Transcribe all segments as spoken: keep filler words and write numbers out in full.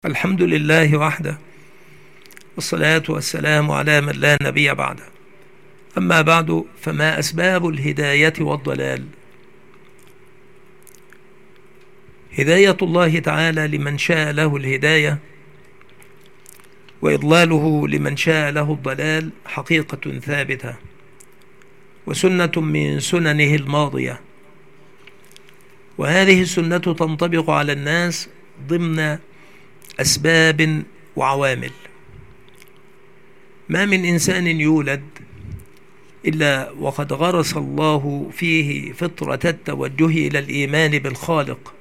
الحمد لله وحده، والصلاة والسلام على من لا نبي بعده. أما بعد، فما أسباب الهداية والضلال؟ هداية الله تعالى لمن شاء له الهداية، وإضلاله لمن شاء له الضلال حقيقة ثابتة، وسنة من سننه الماضية، وهذه السنة تنطبق على الناس ضمن أسباب وعوامل. ما من إنسان يولد إلا وقد غرس الله فيه فطرة التوجه إلى الإيمان بالخالق،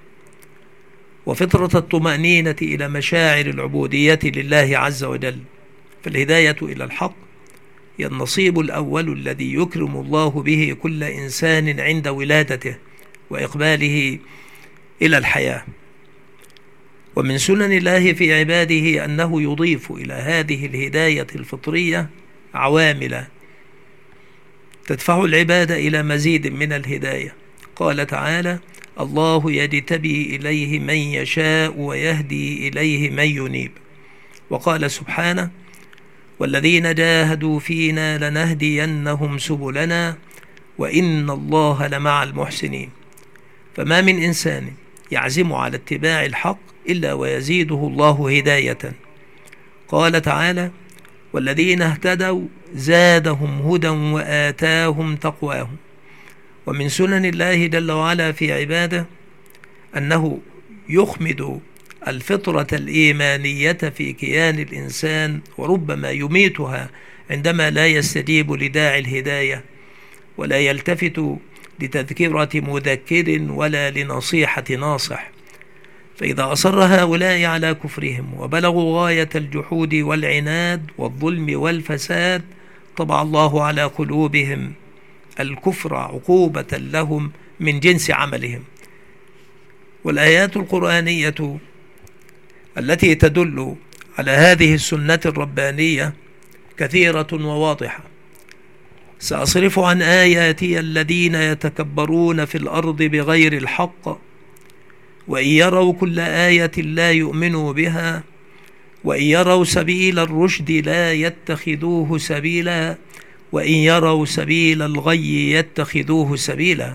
وفطرة الطمأنينة إلى مشاعر العبودية لله عز وجل. فالهداية إلى الحق هي النصيب الأول الذي يكرم الله به كل إنسان عند ولادته وإقباله إلى الحياة. ومن سنن الله في عباده أنه يضيف إلى هذه الهداية الفطرية عوامل تدفع العباد إلى مزيد من الهداية. قال تعالى: الله يجتبي إليه من يشاء ويهدي إليه من ينيب. وقال سبحانه: والذين جاهدوا فينا لنهدينهم سبلنا وإن الله لمع المحسنين. فما من إنسان يعزم على اتباع الحق إلا ويزيده الله هداية. قال تعالى: والذين اهتدوا زادهم هدى وآتاهم تقواهم. ومن سنن الله جل وعلا في عباده أنه يخمد الفطرة الإيمانية في كيان الإنسان، وربما يميتها عندما لا يستجيب لداعي الهداية، ولا يلتفت لتذكرة مذكر ولا لنصيحة ناصح. فإذا أصر هؤلاء على كفرهم وبلغوا غاية الجحود والعناد والظلم والفساد، طبع الله على قلوبهم الكفر عقوبة لهم من جنس عملهم. والآيات القرآنية التي تدل على هذه السنة الربانية كثيرة وواضحة. سأصرف عن آياتي الذين يتكبرون في الأرض بغير الحق، وإن يروا كل آية لا يؤمنوا بها، وإن يروا سبيل الرشد لا يتخذوه سبيلا، وإن يروا سبيل الغي يتخذوه سبيلا.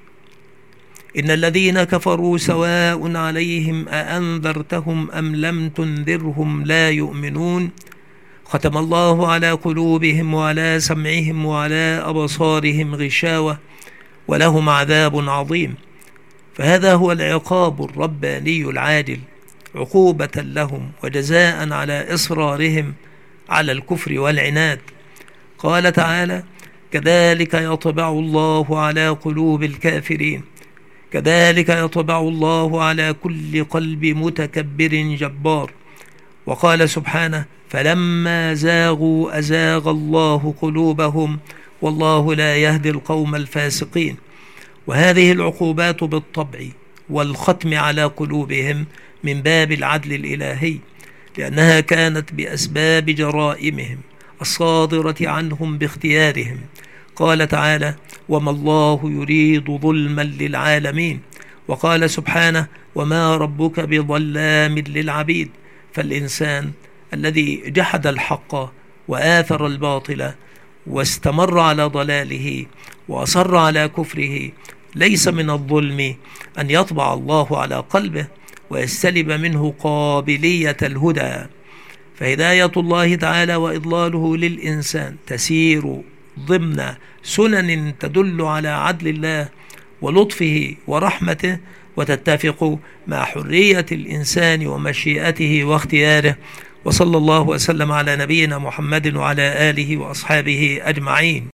إن الذين كفروا سواء عليهم أأنذرتهم أم لم تنذرهم لا يؤمنون، ختم الله على قلوبهم وعلى سمعهم وعلى أبصارهم غشاوة ولهم عذاب عظيم. فهذا هو العقاب الرباني العادل، عقوبة لهم وجزاء على إصرارهم على الكفر والعناد. قال تعالى: كذلك يطبع الله على قلوب الكافرين، كذلك يطبع الله على كل قلب متكبر جبار. وقال سبحانه: فلما زاغوا أزاغ الله قلوبهم والله لا يهدي القوم الفاسقين. وهذه العقوبات بالطبع والختم على قلوبهم من باب العدل الإلهي، لأنها كانت بأسباب جرائمهم الصادرة عنهم باختيارهم. قال تعالى: وما الله يريد ظلما للعالمين. وقال سبحانه: وما ربك بظلام للعبيد. فالإنسان الذي جحد الحق وآثر الباطل واستمر على ضلاله وأصر على كفره، ليس من الظلم أن يطبع الله على قلبه ويستلب منه قابلية الهدى. فهداية الله تعالى وإضلاله للإنسان تسير ضمن سنن تدل على عدل الله ولطفه ورحمته، وتتفق مع حرية الإنسان ومشيئته واختياره. وصلى الله وسلم على نبينا محمد وعلى آله وأصحابه أجمعين.